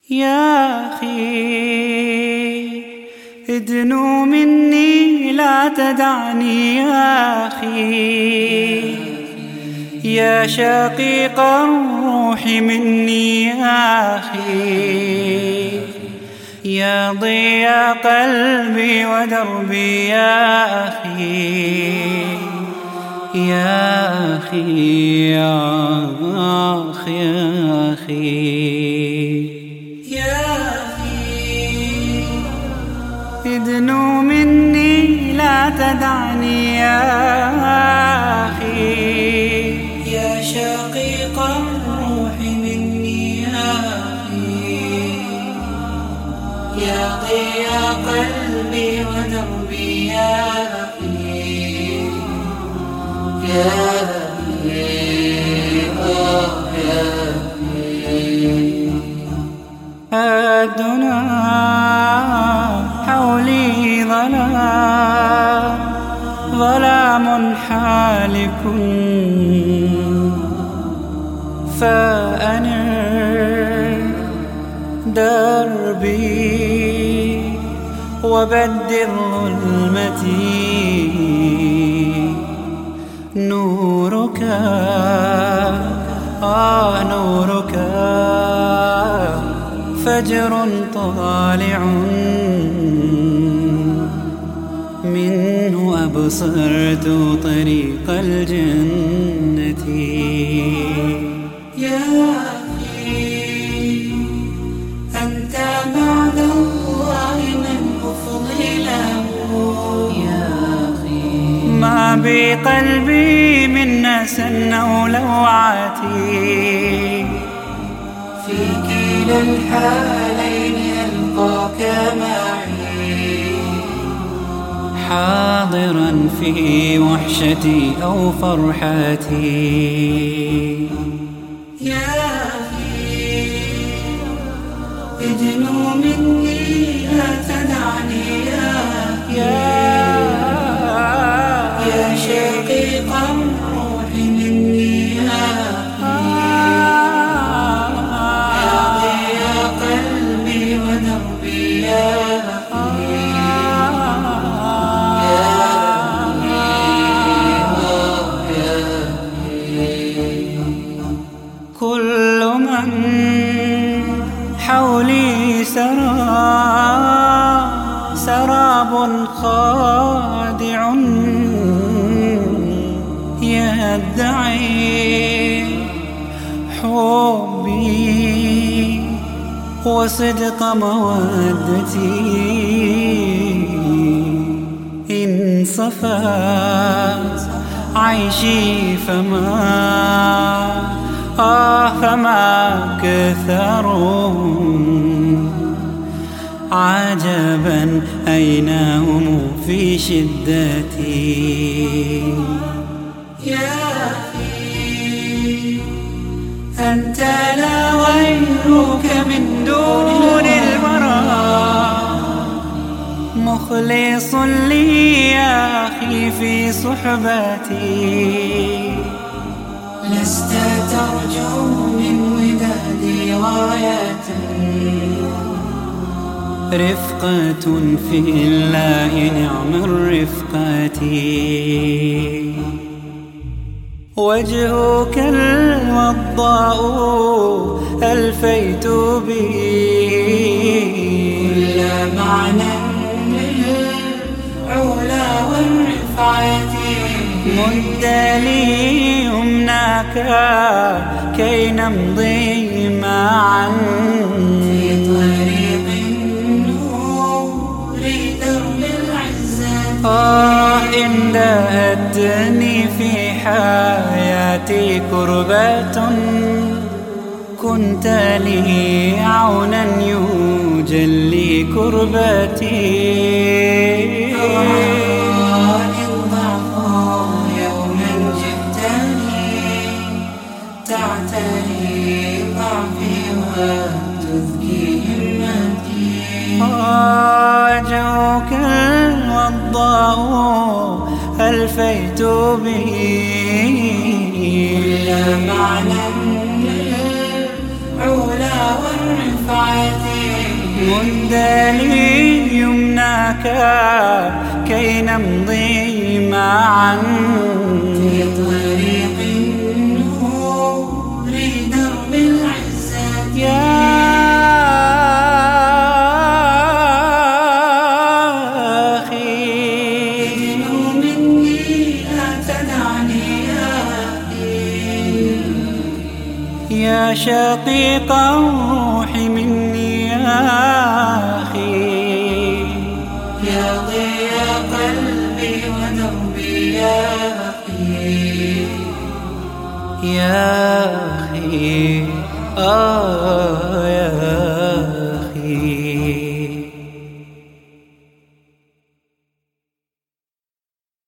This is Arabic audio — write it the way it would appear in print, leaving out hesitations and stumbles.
يا أخي ادنو مني لا تدعني يا أخي، يا شقيق الروح مني يا أخي، يا ضياء قلبي ودربي يا أخي، يا أخي يا أخي يا أخي، ادنو مني لا تدعني يا أخي، يا شقيق الروح مني يا أخي، يا ضياء قلبي ودربي يا أخي، يا أخي يا أخي. الدنا حولي ظلام حالك، فأنر دربي وبدل ظلمتي، نورك نورك فجر طالع، منه أبصرت طريق الجنة. يا أخي أنت بعد الله من أفضله، يا أخي ما بقلبي من نسى أو لوعتي، في كلا الحالين ألقاك معي، حاضرا في وحشتي أو فرحتي. يا أخي ادنو مني لا تدعني يا شقيق الروح مني يا كل من حولي سراب خادع، يدعي حبي وصدق مودتي، إن صفت عيشي فما كثرهم، عجبا أين هم في شدتي. يا أخي أنت لا غيرك من دون الورى، مخلص لي يا أخي في صحبتي، لست ترجو من ودادي غاية، رفقة في الله نعم الرفقة، وجهك الوضاء ألفيت به كل معنى للعلا والرفعة، مد لي يمناك كي نمضي معا في طريق النور درب العزة. إن دهتني في حياتي كربة، كنت لي عونا يجلي كربتي. تعتري ضعفي وتذكي همتي، وجهك الوضاء ألفيت به كل معنى للعلا والرفعة، رفعتي مد لي يمناك كي نمضي معا في طريق النور درب العزة يا أخي ادنو مني لا تدعني يا أخي يا شقيق روحي مني يا أخي يا ضياء قلبي ودربي يا أخي يا أخي يا